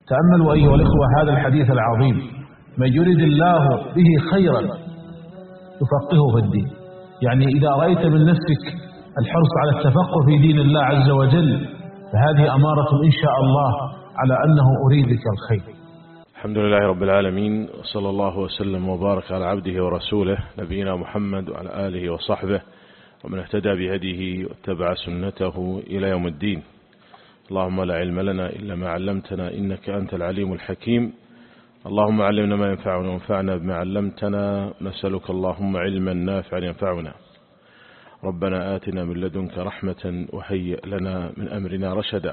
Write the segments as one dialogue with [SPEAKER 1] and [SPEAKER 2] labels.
[SPEAKER 1] تأملوا أيها الإخوة هذا الحديث العظيم: من يرد الله به خيرا يفقهه في الدين. يعني إذا رأيت من نفسك الحرص على التفقه في دين الله عز وجل فهذه أمارة إن شاء الله على أنه أريدك الخير.
[SPEAKER 2] الحمد لله رب العالمين، وصلى الله وسلم وبارك على عبده ورسوله نبينا محمد وعلى آله وصحبه ومن اهتدى بهديه واتبع سنته إلى يوم الدين. اللهم لا علم لنا إلا ما علمتنا إنك أنت العليم الحكيم. اللهم علمنا ما ينفعنا وانفعنا بما علمتنا. نسألك اللهم علما نافعا ينفعنا. ربنا آتنا من لدنك رحمة وهيئ لنا من أمرنا رشدا.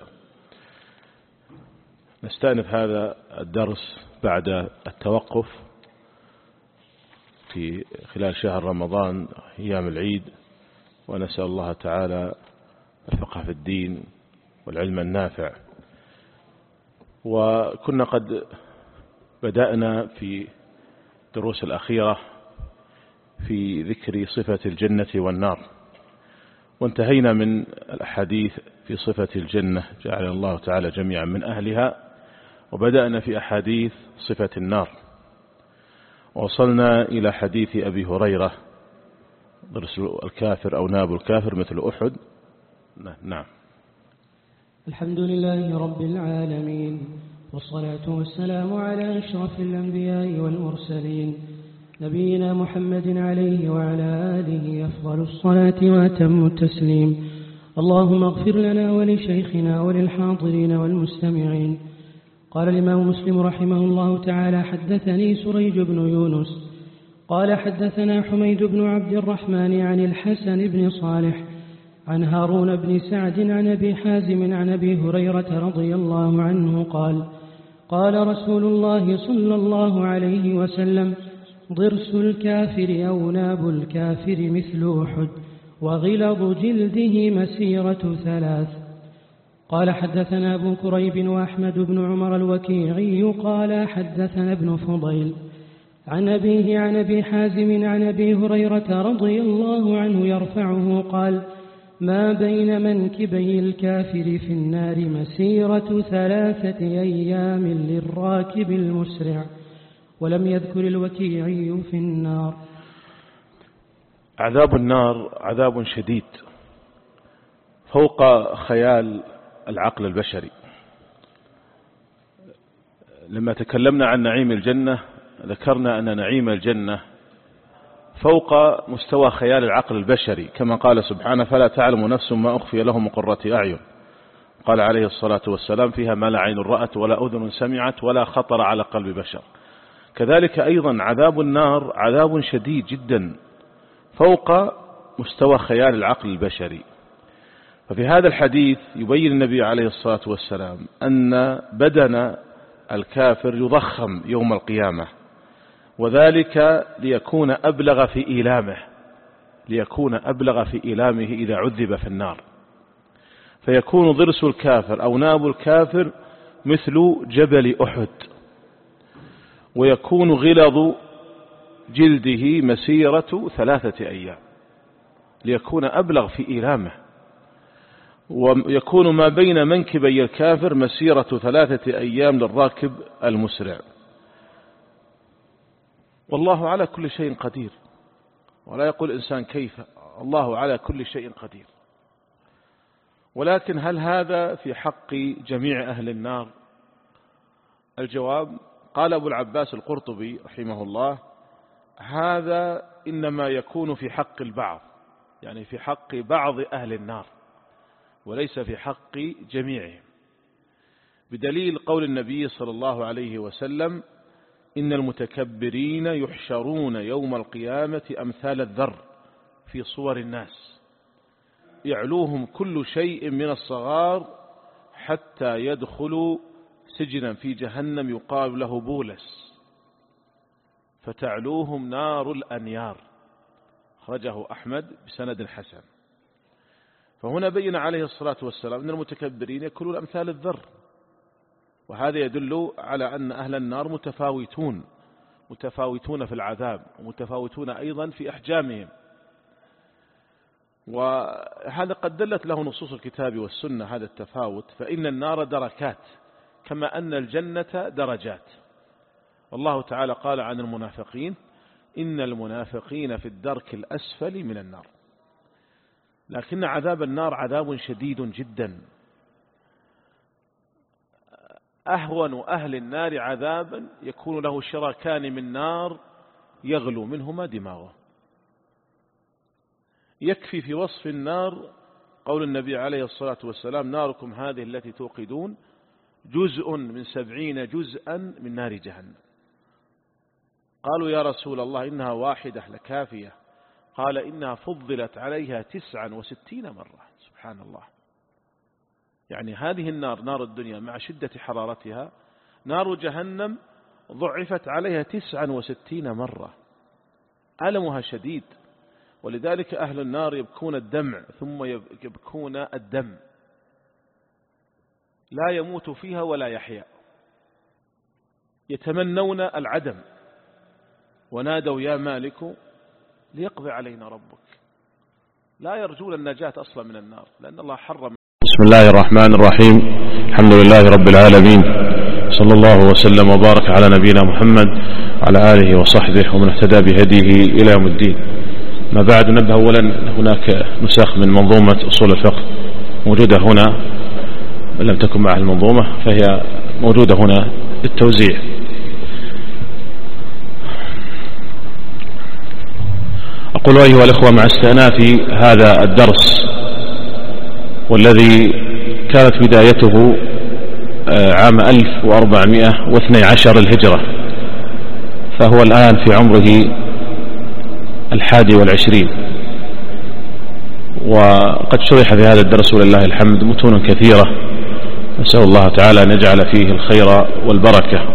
[SPEAKER 2] نستأنف هذا الدرس بعد التوقف في خلال شهر رمضان أيام العيد، ونسأل الله تعالى الفقه في الدين والعلم النافع. وكنا قد بدأنا في دروس الأخيرة في ذكر صفة الجنة والنار، وانتهينا من الأحاديث في صفة الجنة جعل الله تعالى جميعا من أهلها، وبدأنا في أحاديث صفة النار، ووصلنا إلى حديث أبي هريرة: ضرس الكافر أو ناب الكافر مثل أحد. نعم.
[SPEAKER 3] الحمد لله رب العالمين، والصلاة والسلام على أشرف الأنبياء والمرسلين نبينا محمد عليه وعلى آله أفضل الصلاة وأتم التسليم. اللهم اغفر لنا ولشيخنا وللحاضرين والمستمعين. قال الإمام مسلم رحمه الله تعالى: حدثني سريج بن يونس قال حدثنا حميد بن عبد الرحمن عن الحسن بن صالح عن هارون بن سعد عن أبي حازم عن أبي هريرة رضي الله عنه قال: قال رسول الله صلى الله عليه وسلم: ضرس الكافر أو ناب الكافر مثل أحد، وغلظ جلده مسيرة 3. قال حدثنا أبو كريب وأحمد بن عمر الوكيعي قال حدثنا ابن فضيل عن أبيه عن أبي حازم عن أبي هريرة رضي الله عنه يرفعه قال: ما بين منكبي الكافر في النار مسيرة 3 أيام للراكب المسرع. ولم يذكر الوكيعي في النار.
[SPEAKER 2] عذاب النار عذاب شديد فوق خيال العقل البشري. لما تكلمنا عن نعيم الجنة ذكرنا أن نعيم الجنة فوق مستوى خيال العقل البشري، كما قال سبحانه: فلا تعلم نفس ما أخفي لهم من قرة أعين. قال عليه الصلاة والسلام: فيها ما لا عين رأت ولا أذن سمعت ولا خطر على قلب بشر. كذلك أيضا عذاب النار عذاب شديد جدا فوق مستوى خيال العقل البشري. ففي هذا الحديث يبين النبي عليه الصلاة والسلام أن بدن الكافر يضخم يوم القيامة، وذلك ليكون أبلغ في إيلامه إذا عذب في النار. فيكون ضرس الكافر أو ناب الكافر مثل جبل أحد، ويكون غلظ جلده مسيرة 3 أيام ليكون أبلغ في إيلامه، ويكون ما بين منكبي الكافر مسيرة 3 أيام للراكب المسرع. والله على كل شيء قدير، ولا يقول إنسان كيف، الله على كل شيء قدير. ولكن هل هذا في حق جميع أهل النار؟ الجواب: قال أبو العباس القرطبي رحمه الله: هذا إنما يكون في حق البعض، يعني في حق بعض أهل النار، وليس في حق جميعهم، بدليل قول النبي صلى الله عليه وسلم: إن المتكبرين يحشرون يوم القيامة أمثال الذر في صور الناس، يعلوهم كل شيء من الصغار حتى يدخلوا سجنا في جهنم يقال له بولس، فتعلوهم نار الأنيار. خرجه أحمد بسند حسن. فهنا بين عليه الصلاة والسلام أن المتكبرين يكونون أمثال الذر، وهذا يدل على أن أهل النار متفاوتون في العذاب، ومتفاوتون أيضا في أحجامهم. وهذا قد دلت له نصوص الكتاب والسنة هذا التفاوت. فإن النار دركات، كما أن الجنة درجات. والله تعالى قال عن المنافقين: إن المنافقين في الدرك الأسفل من النار. لكن عذاب النار عذاب شديد جدا. أهون أهل النار عذابا يكون له شراكان من نار يغلو منهما دماغه. يكفي في وصف النار قول النبي عليه الصلاة والسلام: ناركم هذه التي توقدون جزء من 70 جزءا من نار جهنم. قالوا: يا رسول الله إنها واحدة لكافية. قال: إنها فضلت عليها 69 مرة. سبحان الله. يعني هذه النار، نار الدنيا، مع شدة حرارتها، نار جهنم ضعفت عليها 69 مرة. ألمها شديد. ولذلك أهل النار يبكون الدمع ثم يبكون الدم، لا يموت فيها ولا يحيا، يتمنون العدم. ونادوا: يا مالك ليقضي علينا ربك. لا يرجون النجاة أصلا من النار، لأن الله حرم.
[SPEAKER 4] بسم الله الرحمن الرحيم. الحمد لله رب العالمين، صلى الله وسلم وبارك على نبينا محمد وعلى آله وصحبه ومن اهتدى بهديه إلى يوم الدين. ما بعد، نبه أولا هناك نسخ من منظومة أصول الفقه موجودة هنا، لم تكن معها المنظومة فهي موجودة هنا للتوزيع. أقول أيها الأخوة، مع استئناف هذا الدرس والذي كانت بدايته عام 1412 الهجرة، فهو الآن في عمره 21، وقد شرح في هذا الدرس ولله الحمد متون كثيرة، نسأل الله تعالى أن يجعل فيه الخير والبركة.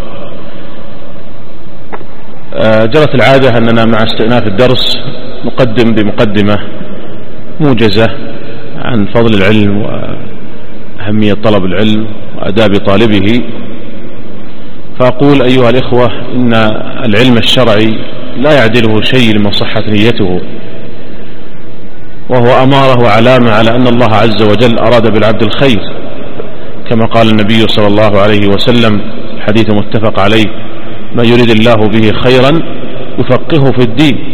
[SPEAKER 4] جرت العادة أننا مع استئناف الدرس نقدم بمقدمة موجزة عن فضل العلم وأهمية طلب العلم وآداب طالبه. فأقول أيها الإخوة، إن العلم الشرعي لا يعدله شيء لمن صحت نيته، وهو أمارة وعلامة على أن الله عز وجل أراد بالعبد الخير، كما قال النبي صلى الله عليه وسلم حديث متفق عليه: ما يريد الله به خيرا يفقهه في الدين.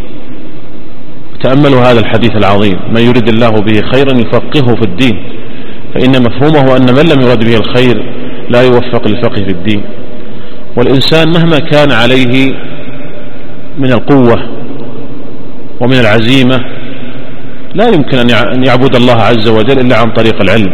[SPEAKER 4] تأملوا هذا الحديث العظيم: ما يريد الله به خيرا يفقهه في الدين، فإن مفهومه أن من لم يرد به الخير لا يوفق للفقه في الدين. والإنسان مهما كان عليه من القوة ومن العزيمة لا يمكن أن يعبد الله عز وجل إلا عن طريق العلم.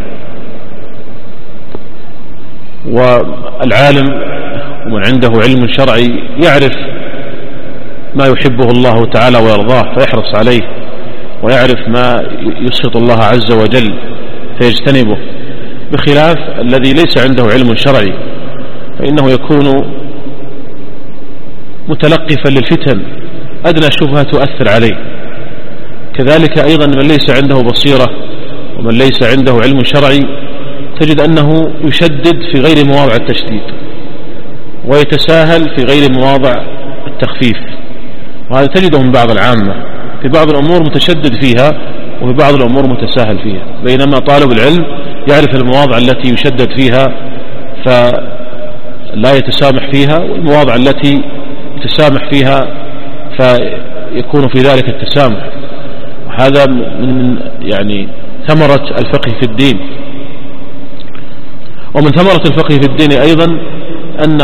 [SPEAKER 4] والعالم ومن عنده علم شرعي يعرف ما يحبه الله تعالى ويرضاه فيحرص عليه، ويعرف ما يسخط الله عز وجل فيجتنبه، بخلاف الذي ليس عنده علم شرعي فإنه يكون متلقفا للفتن، أدنى شبهة تؤثر عليه. كذلك أيضا من ليس عنده بصيرة ومن ليس عنده علم شرعي تجد أنه يشدد في غير مواضع التشديد ويتساهل في غير مواضع التخفيف، وهذا تجده من بعض العامة، في بعض الأمور متشدد فيها وفي بعض الأمور متساهل فيها، بينما طالب العلم يعرف المواضع التي يشدد فيها فلا يتسامح فيها، والمواضع التي يتسامح فيها فيكون في ذلك التسامح. هذا من يعني ثمرة الفقه في الدين. ومن ثمرة الفقه في الدين أيضا أن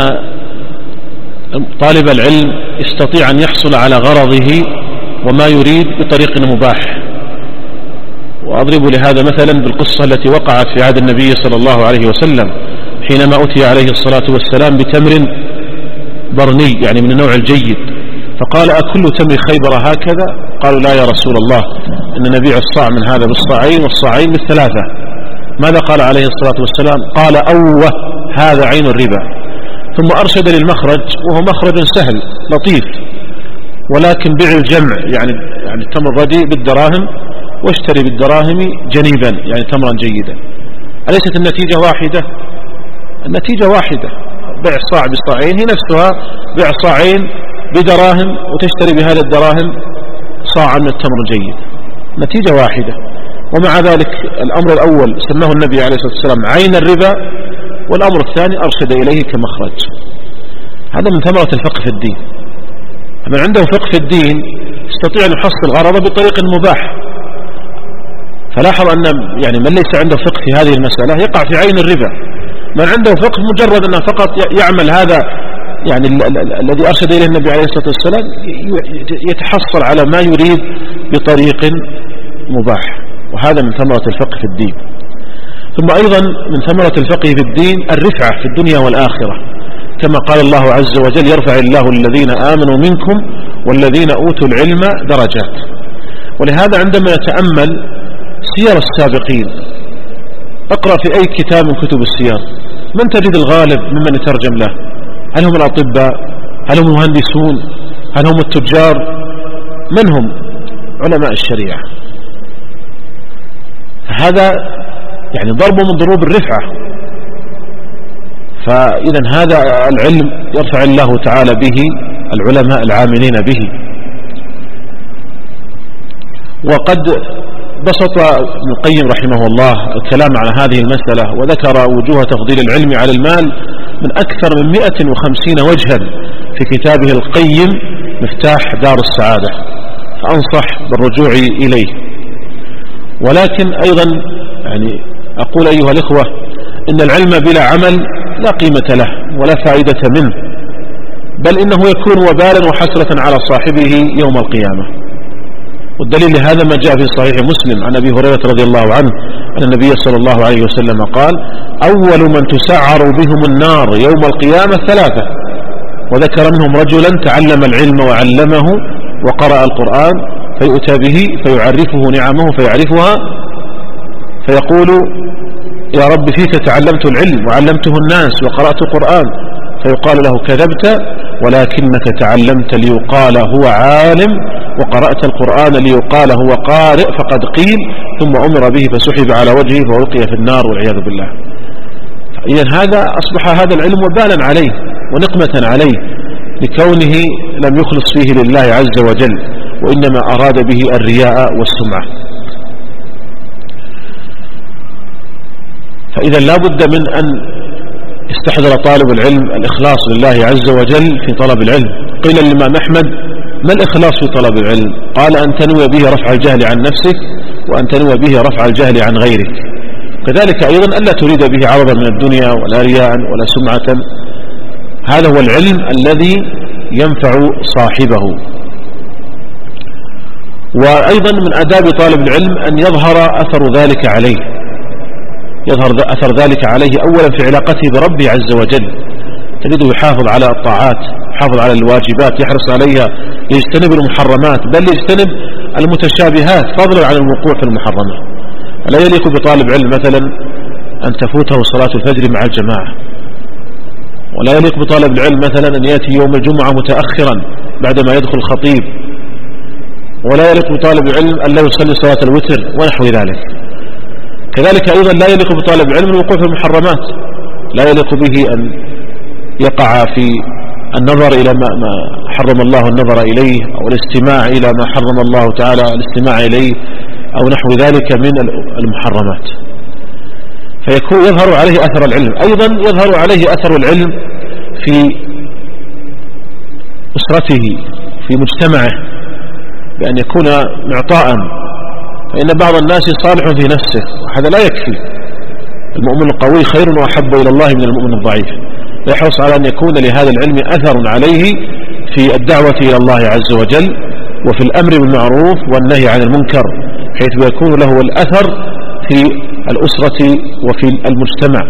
[SPEAKER 4] طالب العلم يستطيع أن يحصل على غرضه وما يريد بطريق مباح. وأضرب لهذا مثلا بالقصة التي وقعت في عهد النبي صلى الله عليه وسلم حينما أتي عليه الصلاة والسلام بتمر برني، يعني من النوع الجيد، فقال: أكل تمر خيبر هكذا؟ قالوا: لا يا رسول الله، إن نبيع الصاع من هذا بالصاعين والصاعين بالثلاثة. ماذا قال عليه الصلاة والسلام؟ قال: أوه، هذا عين الربا. ثم أرشد للمخرج، وهو مخرج سهل لطيف، ولكن بيع الجمع، يعني التمر رديء بالدراهم واشتري بالدراهم جنيبا، يعني تمرا جيدا. أليست النتيجة واحدة؟ النتيجة واحدة، بيع صاع بصاعين هي نفسها بيع صاعين بدراهم وتشتري بهذه الدراهم صاعا من التمر الجيد، نتيجة واحدة. ومع ذلك الأمر الأول سماه النبي عليه الصلاة والسلام عين الربا، والأمر الثاني أرشد إليه كمخرج. هذا من ثمرة الفقه في الدين. من عنده فقه في الدين يستطيع أن يحصل غرضه بطريق مباح. فلاحظ أن يعني من ليس عنده فقه في هذه المسألة يقع في عين الربا. من عنده فقه مجرد أنه فقط يعمل هذا يعني الذي أرشد إليه النبي عليه الصلاة والسلام يتحصل على ما يريد بطريق مباح، وهذا من ثمرة الفقه في الدين. ثم أيضا من ثمرة الفقه في الدين الرفعة في الدنيا والآخرة، كما قال الله عز وجل: يرفع الله الذين آمنوا منكم والذين أوتوا العلم درجات. ولهذا عندما يتأمل سير السابقين، اقرأ في أي كتاب من كتب السير، من تجد الغالب ممن يترجم له؟ هل هم الأطباء؟ هل هم المهندسون؟ هل هم التجار؟ من هم؟ علماء الشريعة. هذا يعني ضرب من ضروب الرفعة. فإذا هذا العلم يرفع الله تعالى به العلماء العاملين به. وقد بسط ابن القيم رحمه الله الكلام على هذه المسألة، وذكر وجوه تفضيل العلم على المال من أكثر من 150 وجها في كتابه القيم مفتاح دار السعادة، فأنصح بالرجوع إليه. ولكن أيضا يعني أقول أيها الإخوة إن العلم بلا عمل لا قيمة له ولا فائدة منه، بل إنه يكون وبالا وحسرة على صاحبه يوم القيامة. والدليل لهذا ما جاء في صحيح مسلم عن أبي هريرة رضي الله عنه أن النبي صلى الله عليه وسلم قال: أول من تسعر بهم النار يوم القيامة 3، وذكر منهم رجلا تعلم العلم وعلمه وقرأ القرآن، فيؤتى به فيعرفه نعمه فيعرفها فيقول: يا رب فيك تعلمت العلم وعلمته الناس وقرأت القرآن، فيقال له: كذبت ولكنك تعلمت ليقال هو عالم، وقرأت القرآن ليقال هو قارئ، فقد قيل. ثم أمر به فسحب على وجهه فألقي في النار والعياذ بالله. إذن هذا أصبح هذا العلم وبالا عليه ونقمة عليه لكونه لم يخلص فيه لله عز وجل، وإنما أراد به الرياء والسمعة. فإذا لا بد من أن يستحضر طالب العلم الإخلاص لله عز وجل في طلب العلم. قيل للإمام أحمد: ما الإخلاص في طلب العلم؟ قال: أن تنوي به رفع الجهل عن نفسك، وأن تنوي به رفع الجهل عن غيرك. كذلك أيضا ألا تريد به عرضا من الدنيا ولا رياء ولا سمعة. هذا هو العلم الذي ينفع صاحبه. وأيضا من آداب طالب العلم أن يظهر أثر ذلك عليه، يظهر أثر ذلك عليه أولا في علاقته بربه عز وجل، تجده يحافظ على الطاعات، يحافظ على الواجبات، يحرص عليها، يجتنب المحرمات، بل يجتنب المتشابهات فضلا عن الوقوع في المحرمات. لا يليق بطالب علم مثلا أن تفوته صلاة الفجر مع الجماعة، ولا يليق بطالب العلم مثلا أن يأتي يوم الجمعة متأخرا بعدما يدخل الخطيب، ولا يليق بطالب العلم أن لا يصلي صلاة الوتر ونحو ذلك. كذلك أيضا لا يليق بطالب العلم الوقوع في المحرمات، لا يليق به أن يقع في النظر إلى ما حرم الله النظر إليه، أو الاستماع إلى ما حرم الله تعالى الاستماع إليه، أو نحو ذلك من المحرمات. فيكون يظهر عليه أثر العلم. أيضا يظهر عليه أثر العلم في أسرته، في مجتمعه، بأن يكون معطاء. فإن بعض الناس صالح في نفسه، وهذا لا يكفي. المؤمن القوي خير وأحب إلى الله من المؤمن الضعيف. يحرص على أن يكون لهذا العلم أثر عليه في الدعوة إلى الله عز وجل، وفي الأمر بالمعروف والنهي عن المنكر، حيث يكون له الأثر في الأسرة وفي المجتمع.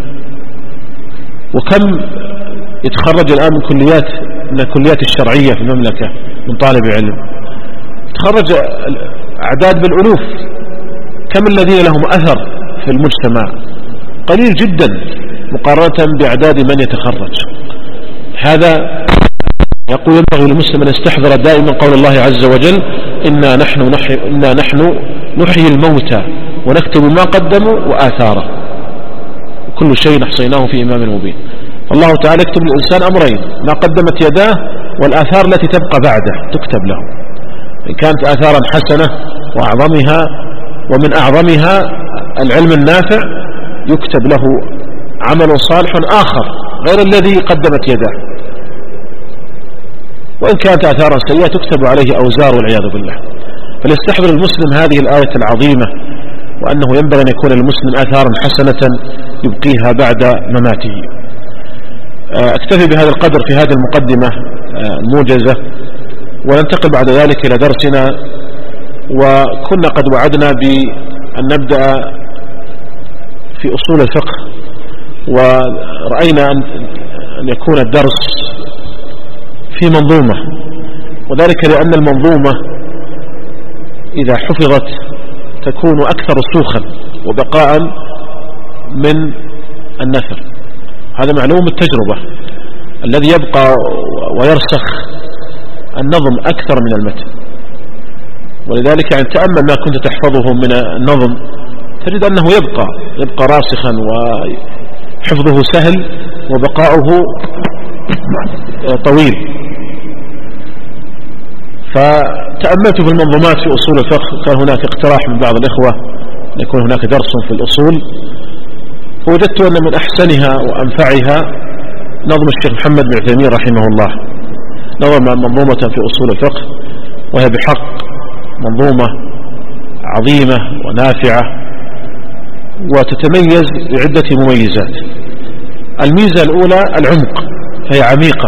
[SPEAKER 4] وكم يتخرج الآن من الكليات الشرعية في المملكة من طالب علم، يتخرج أعداد بالألوف. كم الذين لهم أثر في المجتمع؟ قليل جدا مقارنة بأعداد من يتخرج. هذا يقول ينبغي للمسلم أن يستحضر دائما قول الله عز وجل: إنا نحن نحيي الموتى ونكتب ما قدموا وآثاره، كل شيء نحصيناه في إمام مبين. الله تعالى يكتب للإنسان أمرين: ما قدمت يداه، والآثار التي تبقى بعده تكتب له. إن كانت آثارا حسنة وأعظمها ومن أعظمها العلم النافع، يكتب له عمل صالح آخر غير الذي قدمت يداه، وإن كانت آثارا سيئة تكتب عليه أوزار والعياذ بالله. فليستحضر المسلم هذه الآية العظيمة، وأنه ينبغي أن يكون للمسلم آثارا حسنة يبقيها بعد مماته. أكتفي بهذا القدر في هذه المقدمة الموجزة، وننتقل بعد ذلك إلى درسنا. وكنا قد وعدنا بأن نبدأ في أصول الفقه، ورأينا أن يكون الدرس في منظومة، وذلك لأن المنظومة إذا حفظت تكون أكثر رسوخا وبقاء من النثر. هذا معلوم التجربة، الذي يبقى ويرسخ النظم أكثر من المتن. ولذلك يعني تأمل ما كنت تحفظه من النظم تجد أنه يبقى راسخا، وحفظه سهل وبقاؤه طويل. فتأملت في المنظومات في أصول الفقه، كان هناك اقتراح من بعض الإخوة أن يكون هناك درس في الأصول، فوجدت أن من أحسنها وأنفعها نظم الشيخ محمد بن عثيمين رحمه الله، نظم منظومة في أصول الفقه، وهي بحق منظومة عظيمة ونافعة، وتتميز بعدة مميزات. الميزة الأولى العمق، فهي عميقة،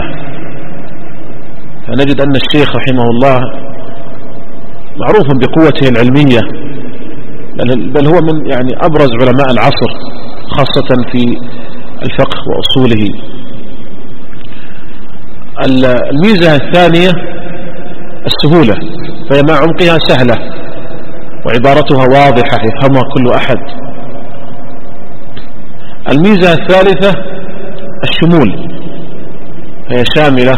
[SPEAKER 4] فنجد أن الشيخ رحمه الله معروف بقوته العلمية، بل هو من يعني أبرز علماء العصر خاصة في الفقه وأصوله. الميزة الثانية السهولة، فهي مع عمقها سهلة وعبارتها واضحة يفهمها كل أحد. الميزة الثالثة الشمول، فهي شاملة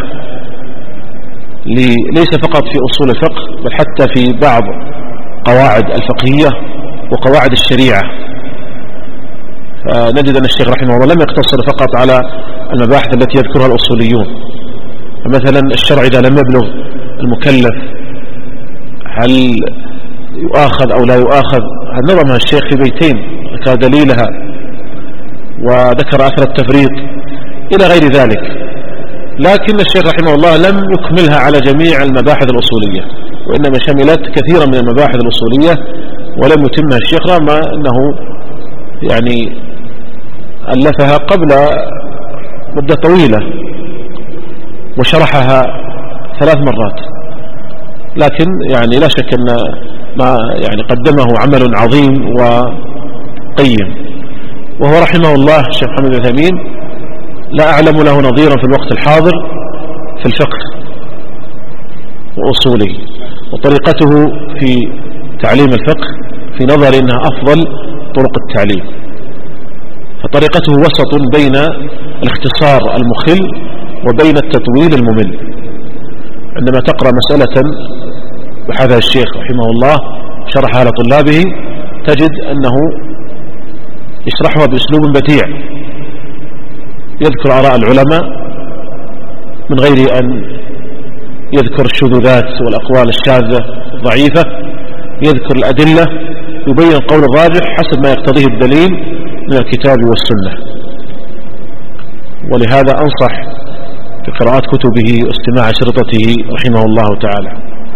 [SPEAKER 4] ليس فقط في أصول الفقه، بل حتى في بعض قواعد الفقهية وقواعد الشريعة. فنجد أن الشيخ رحمه الله لم يقتصر فقط على المباحث التي يذكرها الأصوليون. فمثلا الشرع إذا لم يبلغ المكلف هل يؤاخذ أو لا يؤاخذ، نظمها الشيخ في بيتين، ذكر دليلها وذكر أثر التفريط إلى غير ذلك. لكن الشيخ رحمه الله لم يكملها على جميع المباحث الأصولية، وإنما شملت كثيرا من المباحث الأصولية ولم يتمها الشيخ، رغم أنه يعني ألفها قبل مدة طويلة وشرحها 3 مرات، لكن يعني لا شك أن ما يعني قدمه عمل عظيم وقيم. وهو رحمه الله الشيخ محمد بن عثيمين لا أعلم له نظيرا في الوقت الحاضر في الفقه وأصوله، وطريقته في تعليم الفقه في نظري أنها أفضل طرق التعليم. فطريقته وسط بين الاختصار المخل وبين التطويل الممل. عندما تقرأ مسألة وهذا الشيخ رحمه الله شرحها لطلابه تجد أنه يشرحها بأسلوب بديع، يذكر آراء العلماء من غير أن يذكر الشذوذات والأقوال الشاذة الضعيفة، يذكر الأدلة، يبين القول الراجح حسب ما يقتضيه الدليل من الكتاب والسنة. ولهذا أنصح بقراءة كتبه واستماع شرطته رحمه الله تعالى.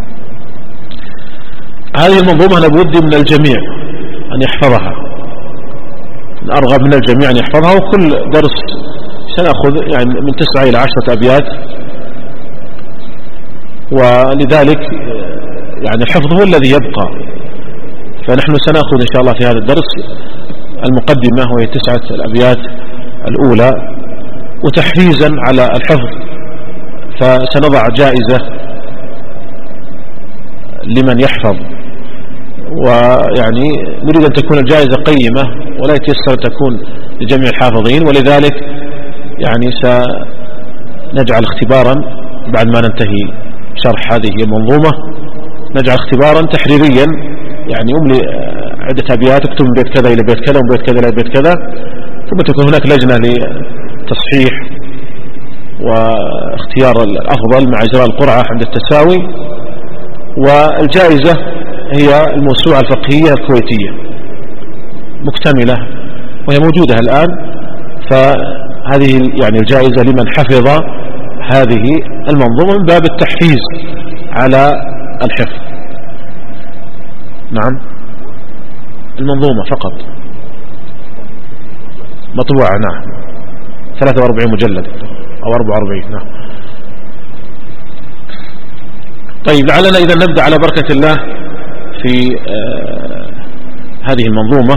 [SPEAKER 4] هذه المنظومة لابد من الجميع أن يحفظها، أرغب من الجميع أن يحفظها، وكل درس سنأخذ يعني من 9 إلى 10 أبيات، ولذلك يعني الحفظ هو الذي يبقى. فنحن سنأخذ إن شاء الله في هذا الدرس المقدمة وهي 9 الأبيات الأولى، وتحفيزا على الحفظ فسنضع جائزة لمن يحفظ، ويعني نريد أن تكون الجائزة قيمة ولا يتيسر تكون لجميع الحافظين. ولذلك يعني سنجعل اختبارا بعد ما ننتهي شرح هذه المنظومة، نجعل اختبارا تحريريا، يعني أملي عدة أبيات، اكتب من بيت كذا إلى بيت كذا ومن بيت كذا إلى بيت كذا، ثم تكون هناك لجنة لتصحيح واختيار الأفضل مع إجراء القرعة عند التساوي. والجائزة هي الموسوعة الفقهية الكويتية مكتملة، وهي موجودة الآن فهذه يعني الجائزة لمن حفظ هذه المنظومة من باب التحفيز على الحفظ. نعم، المنظومة فقط مطبوعة، نعم 43 مجلد أو 44. نعم. طيب، لعلنا إذا نبدأ على بركة الله في هذه المنظومة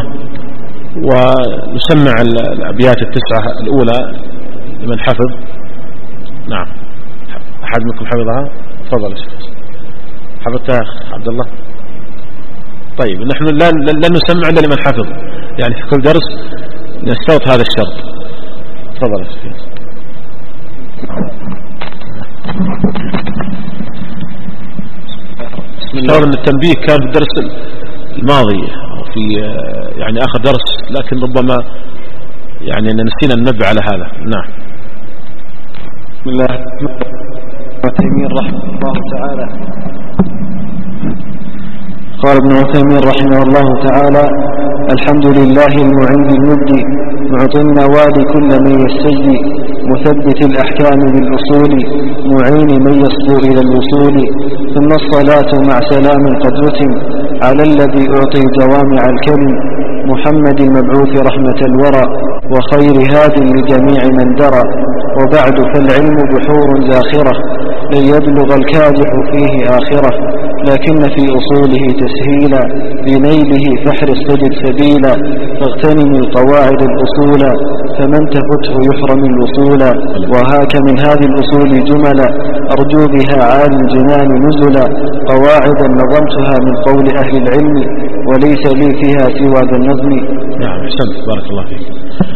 [SPEAKER 4] ونسمع الأبيات التسعة الأولى لمن حفظ. نعم، أحد منكم حفظها؟ تفضل يا شيخ. حفظتها عبد الله؟ طيب، نحن لا نسمع إلا لمن حفظ، يعني في كل درس نستوط هذا الشرط. تفضل يا شيخ. تصور أن التنبيه كان في الدرس الماضي في يعني آخر درس، لكن ربما يعني نسينا ننبه على هذا. نعم.
[SPEAKER 5] بسم الله ابن عثيمين رحمه الله تعالى. قال ابن عثيمين رحمه الله تعالى: الحمد لله المعين المبدي، معطي النوال كل من يستجدي، مثبت الأحكام بالأصول، معين من يصبو إلى الوصول. ثم الصلاة مع سلام قد رتم على الذي أعطي جوامع الكلم، محمد المبعوث رحمة الورى، وخير هاد لجميع من درى. وبعد فالعلم بحور زاخرة، لن يبلغ الكادح فيه آخرة، لكن في أصوله تسهيلا، بنيله فاحرص تجد سبيلا. فاغتنم القواعد الأصولا، فمن تفته يحرم الوصولا. وهاك من هذه الأصول جملا، أرجو بها عالي الجنان نزلا. قواعدا نظمتها من قول أهل العلم، وليس لي فيها سوى ذا النظم.
[SPEAKER 4] نعم، أحسنت، بارك الله فيك.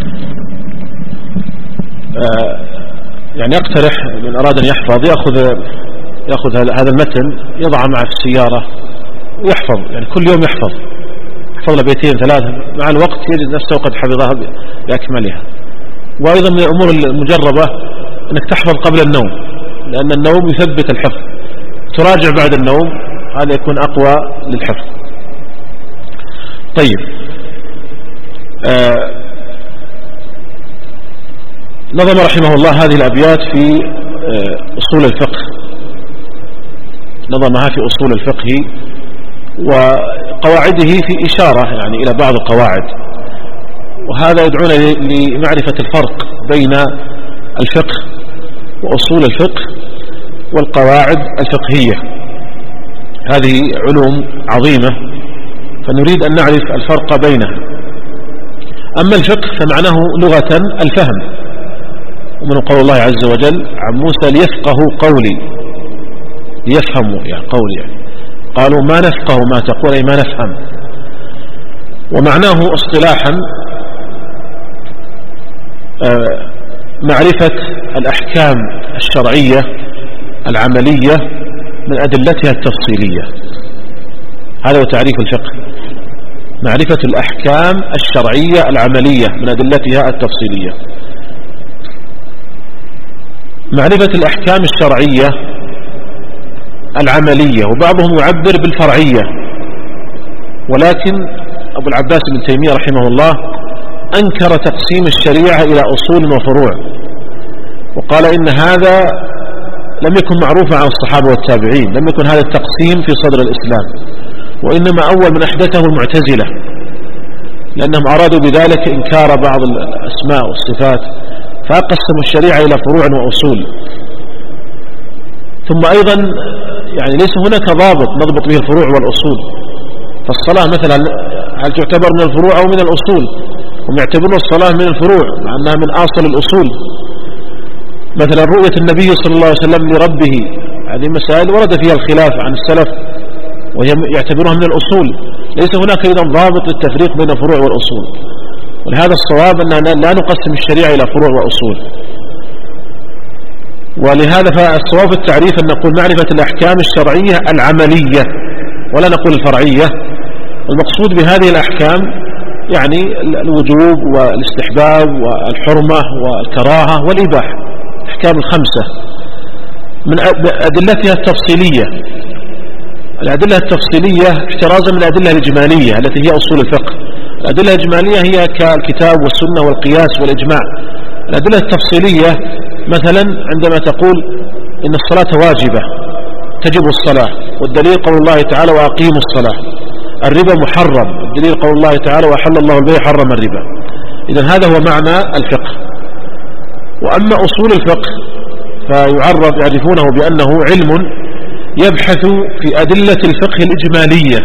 [SPEAKER 4] يعني أقترح من أراد أن يحفظ يأخذ هذا المتن يضعه معه في السيارة ويحفظ، يعني كل يوم يحفظ له بيتين ثلاثة، مع الوقت يجد نفسه قد حفظها بأكملها. وأيضا من الأمور المجربة أنك تحفظ قبل النوم، لأن النوم يثبت الحفظ. تراجع بعد النوم، هذا يكون أقوى للحفظ. طيب، نظم رحمه الله هذه الأبيات في أصول الفقه، نظمها في أصول الفقه وقواعده في إشارة يعني إلى بعض القواعد، وهذا يدعونا لمعرفة الفرق بين الفقه وأصول الفقه والقواعد الفقهية. هذه علوم عظيمة، فنريد أن نعرف الفرق بينها. أما الفقه فمعناه لغة الفهم، ومن قول الله عز وجل عن موسى: ليفقهوا قولي، ليفهموا يعني قولي، يعني قالوا ما نفقه ما تقول، أي ما نفهم. ومعناه اصطلاحا معرفة الأحكام الشرعية العملية من أدلتها التفصيلية. هذا هو تعريف الفقه، معرفة الأحكام الشرعية العملية من أدلتها التفصيلية. معرفة الأحكام الشرعية العملية، وبعضهم يعبر بالفرعية، ولكن أبو العباس بن تيمية رحمه الله أنكر تقسيم الشريعة إلى أصول وفروع، وقال إن هذا لم يكن معروفا عن الصحابة والتابعين، لم يكن هذا التقسيم في صدر الإسلام، وإنما أول من أحدثه المعتزلة، لأنهم أرادوا بذلك إنكار بعض الأسماء والصفات، فقسموا الشريعة إلى فروع وأصول. ثم أيضا يعني ليس هناك ضابط نضبط به الفروع والأصول. فالصلاة مثلا هل تعتبر من الفروع أو من الأصول؟ هم يعتبرون الصلاة من الفروع مع أنها من أصل الأصول. مثلا رؤية النبي صلى الله عليه وسلم لربه، هذه مسائل ورد فيها الخلاف عن السلف، وهي يعتبرها من الأصول. ليس هناك أيضا ضابط للتفريق بين الفروع والأصول، ولهذا الصواب أننا لا نقسم الشريعة إلى فروع وأصول. ولهذا فالصواب التعريف أن نقول معرفة الأحكام الشرعية العملية ولا نقول الفرعية. المقصود بهذه الأحكام يعني الوجوب والاستحباب والحرمة والكراهة والإباحة، الأحكام الخمسة من أدلتها التفصيلية. الأدلة التفصيلية احترازا من الأدلة الإجمالية التي هي أصول الفقه، الأدلة الإجمالية هي كالكتاب والسنة والقياس والإجماع. الأدلة التفصيلية مثلا عندما تقول إن الصلاة واجبة تجب الصلاة، والدليل قول الله تعالى وأقيموا الصلاة. الربا محرم، الدليل قول الله تعالى وحل الله البيع حرم الربا. إذن هذا هو معنى الفقه. وأما أصول الفقه يعرفونه بأنه علم يبحث في أدلة الفقه الإجمالية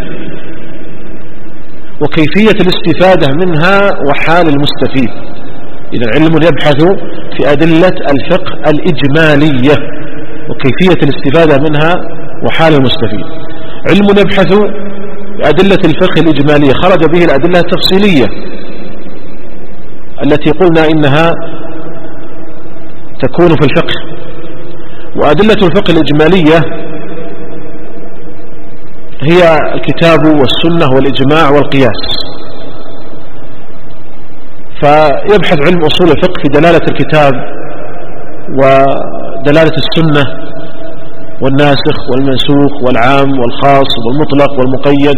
[SPEAKER 4] وكيفية الاستفادة منها وحال المستفيد. إذن علم يبحث في أدلة الفقه الإجمالية وكيفية الاستفادة منها وحال المستفيد. علم يبحث في أدلة الفقه الإجمالية خرج به الأدلة التفصيلية التي قلنا إنها تكون في الفقه. وأدلة الفقه الإجمالية هي الكتاب والسنة والإجماع والقياس. فيبحث علم أصول الفقه في دلالة الكتاب ودلالة السنة والناسخ والمنسوخ والعام والخاص والمطلق والمقيد،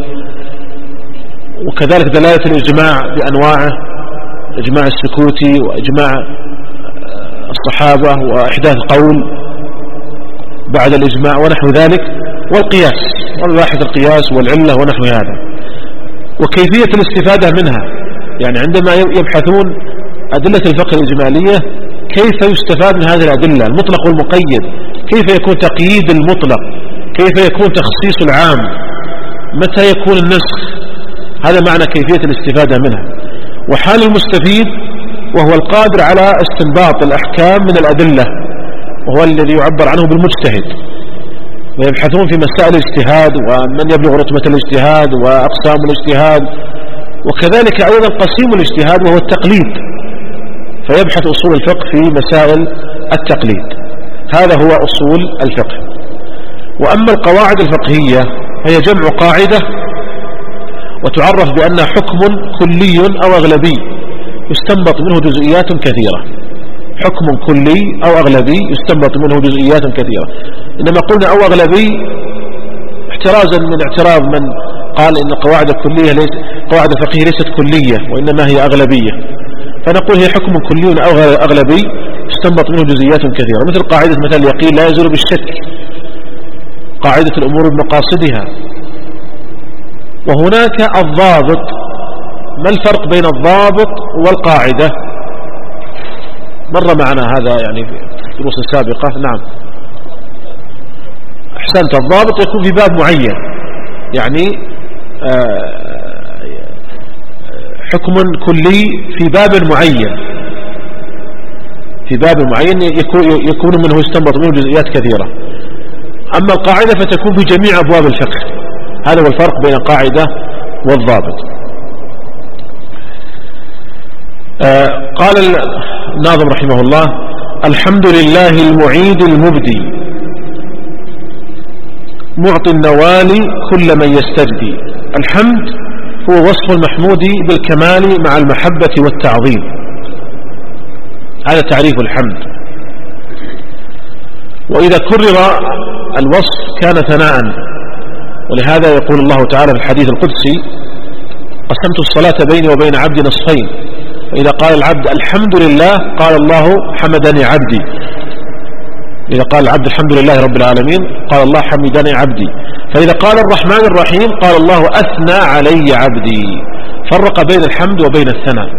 [SPEAKER 4] وكذلك دلالة الإجماع بأنواعه، إجماع السكوتي وإجماع الصحابة وإحداث قول بعد الإجماع ونحو ذلك، والقياس والباحث القياس والعلة ونحو هذا، وكيفية الاستفادة منها. يعني عندما يبحثون أدلة الفقه الإجمالية كيف يستفاد من هذه الأدلة، المطلق والمقيد، كيف يكون تقييد المطلق، كيف يكون تخصيص العام، متى يكون النسخ، هذا معنى كيفية الاستفادة منها. وحال المستفيد وهو القادر على استنباط الأحكام من الأدلة، وهو الذي يعبر عنه بالمجتهد. ويبحثون في مسائل الاجتهاد ومن يبلغ رتبة الاجتهاد وأقسام الاجتهاد، وكذلك أيضا قسيم الاجتهاد وهو التقليد، فيبحث أصول الفقه في مسائل التقليد. هذا هو أصول الفقه. وأما القواعد الفقهية هي جمع قاعدة، وتعرف بأنها حكم كلي أو أغلبي يستنبط منه جزئيات كثيرة. حكم كلي أو أغلبي يستنبط منه جزئيات كثيرة. إنما قلنا أو أغلبي احترازا من اعتراض من قال إن القواعد الكلية قواعد الفقهية ليست كلية وإنما هي أغلبية، فنقول هي حكم كلي أو أغلبي يستنبط منه جزئيات كثيرة، مثل قاعدة مثل اليقين لا يزول بالشك، قاعدة الأمور بمقاصدها. وهناك الضابط. ما الفرق بين الضابط والقاعدة؟ مر معنا هذا يعني في الدروس السابقة. نعم أحسنت. الضابط يكون في باب معين، يعني حكم كلي في باب معين، في باب معين يكون منه يستنبط منه جزئيات كثيرة. أما القاعدة فتكون في جميع أبواب الفقه. هذا هو الفرق بين القاعدة والضابط. قال الناظم رحمه الله: الحمد لله المعيد المبدي معطي النوال كل من يستجدي. الحمد هو وصف المحمود بالكمال مع المحبة والتعظيم، هذا تعريف الحمد. وإذا كرر الوصف كان ثناء، ولهذا يقول الله تعالى في الحديث القدسي: قسمت الصلاة بيني وبين عبدي نصفين، فإذا قال العبد الحمد لله قال الله حمدني عبدي. إذا قال العبد الحمد لله رب العالمين قال الله حمدني عبدي. فإذا قال الرحمن الرحيم قال الله أثنى علي عبدي. فرق بين الحمد وبين الثناء.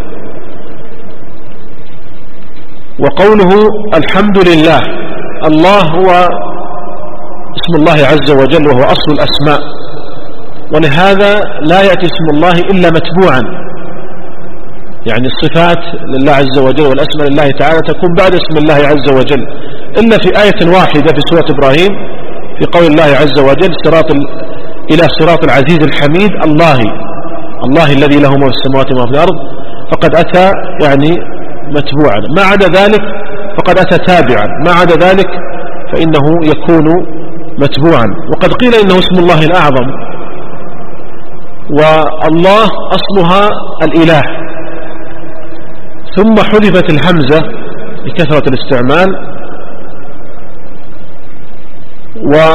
[SPEAKER 4] وقوله الحمد لله، الله هو اسم الله عز وجل وهو أصل الأسماء، ولهذا لا يأتي اسم الله إلا متبوعا، يعني الصفات لله عز وجل والأسماء لله تعالى تكون بعد اسم الله عز وجل، إلا في آية واحدة في سورة إبراهيم في قول الله عز وجل: إلى صراط العزيز الحميد الله الذي له ما في السماوات وما في الأرض، فقد أتى يعني متبوعا. ما عدا ذلك فقد أتى تابعا، ما عدا ذلك فإنه يكون متبوعا. وقد قيل إنه اسم الله الأعظم، والله أصلها الإله، ثم حذفت الهمزة لكثرة الاستعمال،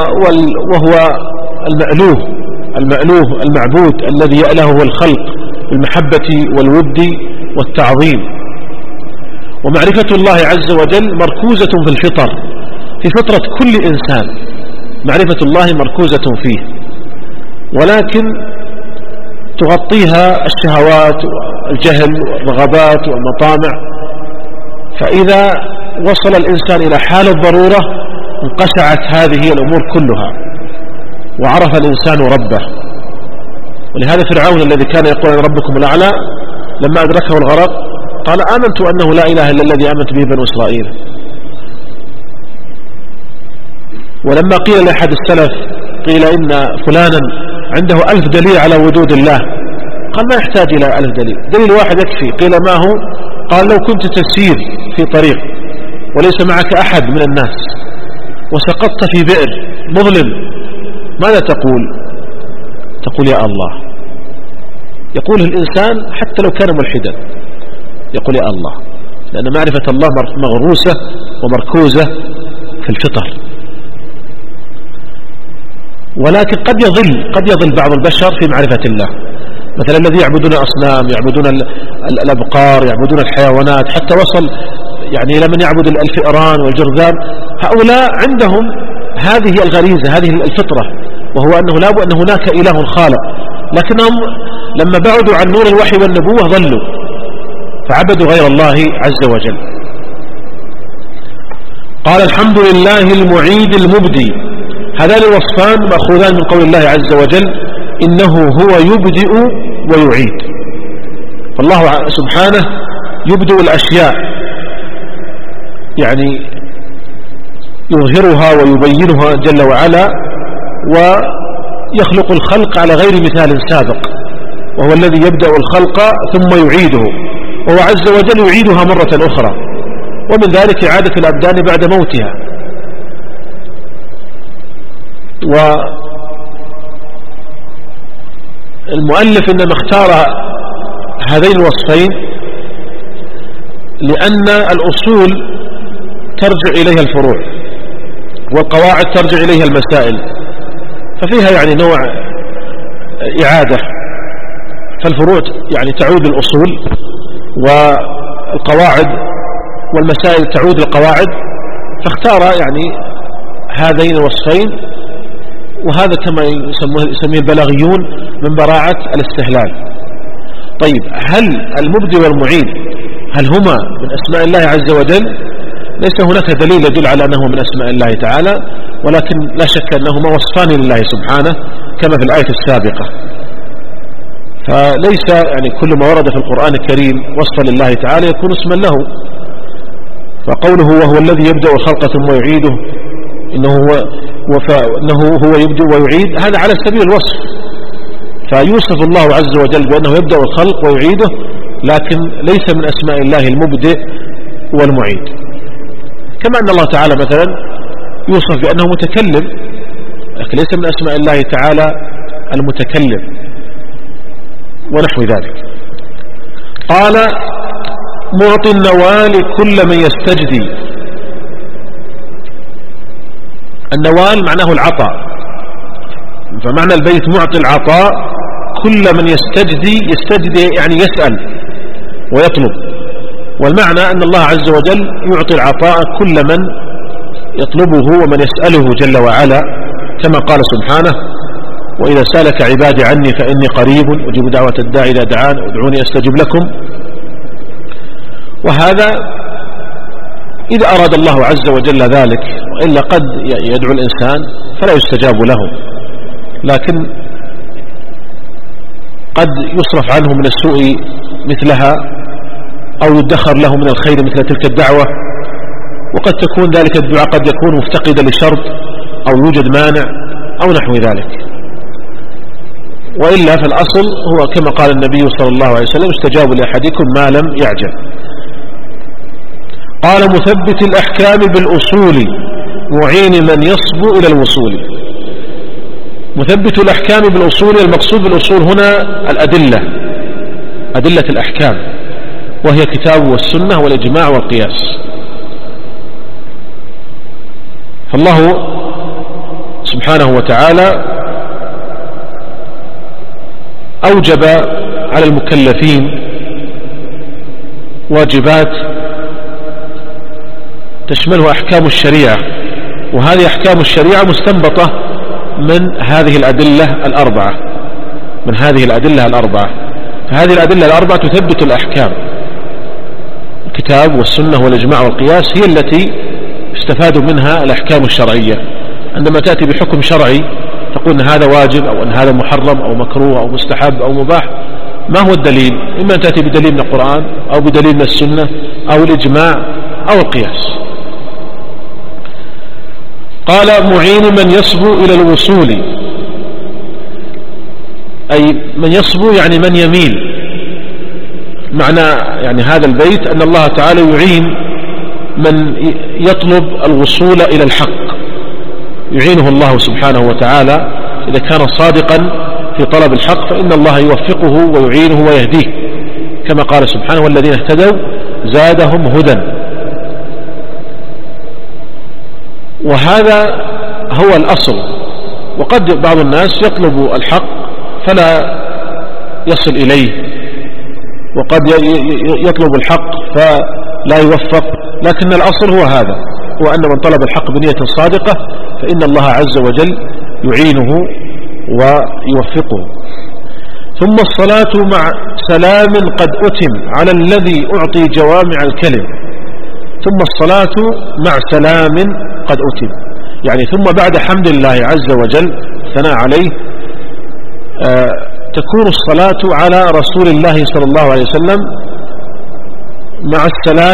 [SPEAKER 4] وهو المألوه المعبود الذي يألهه الخلق بالمحبة والود والتعظيم. ومعرفة الله عز وجل مركوزة في الفطر، في فطرة كل إنسان معرفة الله مركوزة فيه، ولكن تغطيها الشهوات والجهل والرغبات والمطامع. فإذا وصل الإنسان إلى حال الضرورة انقشعت هذه الأمور كلها وعرف الإنسان ربه. ولهذا فرعون الذي كان يقول أنا ربكم الأعلى لما أدركه الغرق قال آمنت أنه لا إله إلا الذي آمنت به بنو إسرائيل. ولما قيل لأحد السلف قيل إن فلانا عنده 1000 دليل على وجود الله، قال ما يحتاج إلى 1000 دليل، دليل واحد يكفي. قيل ما هو؟ قال لو كنت تسير في طريق وليس معك أحد من الناس وسقطت في بئر مظلم ماذا تقول؟ تقول يا الله. يقول الإنسان حتى لو كان ملحدا يقول يا الله، لأن معرفة الله مغروسة ومركوزة في الفطر. ولكن قد يضل بعض البشر في معرفة الله، مثلا الذي يعبدون أصنام، يعبدون الأبقار، يعبدون الحيوانات، حتى وصل يعني إلى من يعبد الفئران والجرذان. هؤلاء عندهم هذه الغريزة، هذه الفطرة، وهو أنه لا أن هناك إله خالق، لكنهم لما بعدوا عن نور الوحي والنبوة ضلوا فعبدوا غير الله عز وجل. قال الحمد لله المعيد المبدي. هذان الوصفان مأخوذان من قول الله عز وجل إنه هو يبدئ ويعيد. فالله سبحانه يبدئ الأشياء، يعني يظهرها ويبينها جل وعلا، ويخلق الخلق على غير مثال سابق، وهو الذي يبدأ الخلق ثم يعيده، وهو عز وجل يعيدها مرة أخرى، ومن ذلك إعادة الأبدان بعد موتها. والمؤلف إنما اختار هذين الوصفين لأن الأصول ترجع إليها الفروع والقواعد ترجع إليها المسائل، ففيها يعني نوع إعادة. فالفروع يعني تعود للأصول، والقواعد والمسائل تعود للقواعد، فاختار يعني هذين الوصفين. وهذا كما يسميه البلاغيون من براعة الاستهلال. طيب هل المبدي والمعيد هل هما من أسماء الله عز وجل؟ ليس هناك دليل يدل على أنه من أسماء الله تعالى، ولكن لا شك أنهما وصفان لله سبحانه كما في الآية السابقة. فليس يعني كل ما ورد في القرآن الكريم وصفا لله تعالى يكون اسما له. فقوله وهو الذي يبدأ الخلق ثم يعيده، إنه هو يبدأ ويعيد، هذا على سبيل الوصف، فيوصف الله عز وجل بأنه يبدأ الخلق ويعيده، لكن ليس من أسماء الله المبدئ والمعيد. كما أن الله تعالى مثلا يوصف بأنه متكلم، لكن ليس من أسماء الله تعالى المتكلم، ونحو ذلك. قال معطي النوال كل من يستجدي. النوال معناه العطاء، فمعنى البيت معطي العطاء كل من يستجدي يعني يسأل ويطلب. والمعنى أن الله عز وجل يعطي العطاء كل من يطلبه ومن يسأله جل وعلا، كما قال سبحانه وإذا سألك عبادي عني فإني قريب أجيب دعوة الداعي إذا دعان ادعوني أستجب لكم. وهذا إذا أراد الله عز وجل ذلك، وإلا قد يدعو الإنسان فلا يستجاب له، لكن قد يصرف عنه من السوء مثلها، أو يدخر له من الخير مثل تلك الدعوة. وقد تكون ذلك الدعاء قد يكون مفتقدا لشرط أو يوجد مانع أو نحو ذلك. وإلا فالأصل هو كما قال النبي صلى الله عليه وسلم استجاب لأحدكم ما لم يعجل. قال مثبت الأحكام بالأصول معين من يصبو إلى الوصول. مثبت الأحكام بالأصول، المقصود بالأصول هنا الأدلة، أدلة الأحكام، وهي كتاب والسنة والإجماع والقياس. فالله سبحانه وتعالى أوجب على المكلفين واجبات تشملها أحكام الشريعة، وهذه أحكام الشريعة مستنبطة من هذه الأدلة الأربعة. فهذه الأدلة الأربعة تثبت الأحكام، الكتاب والسنة والإجماع والقياس هي التي استفادوا منها الأحكام الشرعية. عندما تأتي بحكم شرعي تقول أن هذا واجب أو أن هذا محرم أو مكروه أو مستحب أو مباح، ما هو الدليل؟ إما أن تأتي بدليل من القرآن أو بدليل من السنة أو الإجماع أو القياس. قال معين من يصبو إلى الوصول، أي من يصبو يعني من يميل. معنى يعني هذا البيت أن الله تعالى يعين من يطلب الوصول إلى الحق، يعينه الله سبحانه وتعالى إذا كان صادقا في طلب الحق، فإن الله يوفقه ويعينه ويهديه، كما قال سبحانه والذين اهتدوا زادهم هدى. وهذا هو الأصل. وقد بعض الناس يطلب الحق فلا يصل إليه، وقد يطلب الحق فلا يوفق، لكن الأصل هو هذا، هو أن من طلب الحق بنية صادقة فإن الله عز وجل يعينه ويوفقه. ثم الصلاة مع سلام قد أتم على الذي أعطي جوامع الكلم. ثم الصلاة مع سلام قد أتم، يعني ثم بعد حمد الله عز وجل ثناء عليه تكون الصلاة على رسول الله صلى الله عليه وسلم مع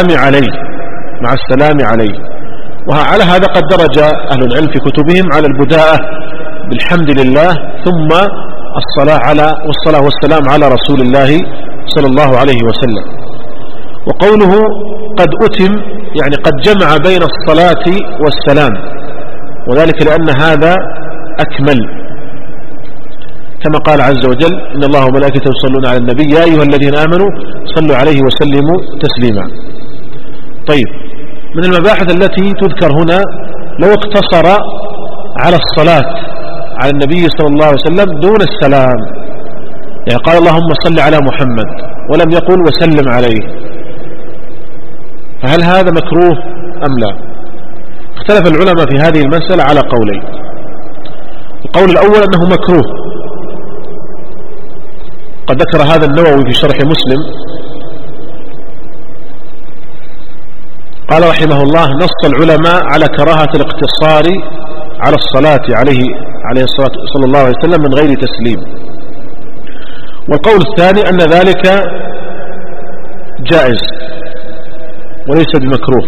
[SPEAKER 4] السلام عليه. وعلى هذا قد درج أهل العلم في كتبهم على البداءة بالحمد لله ثم والصلاة والسلام على رسول الله صلى الله عليه وسلم. وقوله قد أتم يعني قد جمع بين الصلاة والسلام، وذلك لأن هذا أكمل، كما قال عز وجل إن الله وملائكته يصلون على النبي يا أيها الذين آمنوا صلوا عليه وسلموا تسليما. طيب، من المباحث التي تذكر هنا لو اقتصر على الصلاة على النبي صلى الله عليه وسلم دون السلام، يعني قال اللهم صل على محمد ولم يقل وسلم عليه، فهل هذا مكروه أم لا؟ اختلف العلماء في هذه المسألة على قولين. القول الأول أنه مكروه، قد ذكر هذا النووي في شرح مسلم، قال رحمه الله نص العلماء على كراهة الاقتصار على الصلاة عليه الصلاة صلى الله عليه وسلم من غير تسليم. والقول الثاني أن ذلك جائز وليس بمكروه،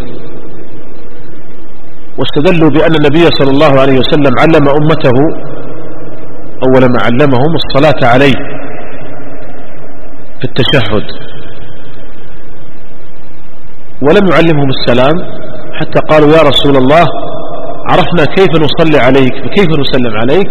[SPEAKER 4] واستدلوا بأن النبي صلى الله عليه وسلم علم أمته أول ما علمهم الصلاة عليه في التشهد، ولم يعلمهم السلام حتى قالوا يا رسول الله عرفنا كيف نصلي عليك فكيف نسلم عليك.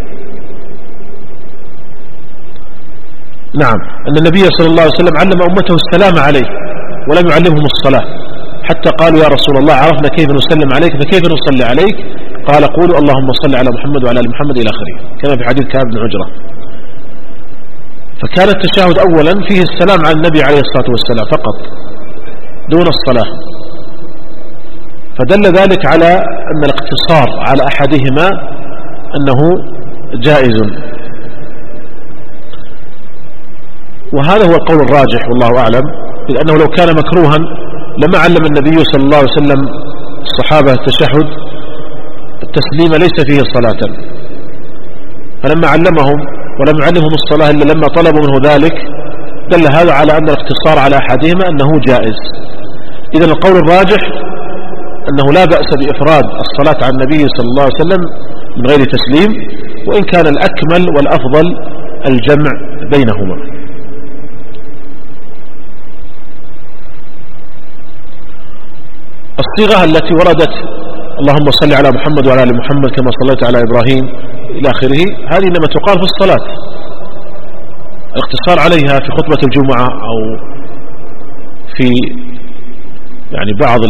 [SPEAKER 4] نعم، أن النبي صلى الله عليه وسلم علم أمته السلام عليه ولم يعلمهم الصلاة حتى قالوا يا رسول الله عرفنا كيف نسلم عليك فكيف نصلي عليك، قال قولوا اللهم صل على محمد وعلى آل محمد إلى آخره، كما في حديث كعب بن عجرة. فكان التشهد أولا فيه السلام على النبي عليه الصلاة والسلام فقط دون الصلاة، فدل ذلك على أن الاقتصار على أحدهما أنه جائز، وهذا هو القول الراجح والله أعلم، لأنه لو كان مكروها لما علم النبي صلى الله عليه وسلم الصحابة التشهد التسليم ليس فيه صلاة، فلما علمهم ولم يعلمهم الصلاة إلا لما طلبوا منه ذلك دل هذا على أن الاقتصار على أحدهما أنه جائز. إذن القول الراجح أنه لا بأس بإفراد الصلاة على النبي صلى الله عليه وسلم من غير تسليم، وإن كان الأكمل والأفضل الجمع بينهما. الصيغة التي وردت اللهم صل على محمد وعلى آل محمد كما صليت على إبراهيم إلى آخره، هذه إنما تقال في الصلاة، الاقتصار عليها في خطبة الجمعة أو في يعني بعض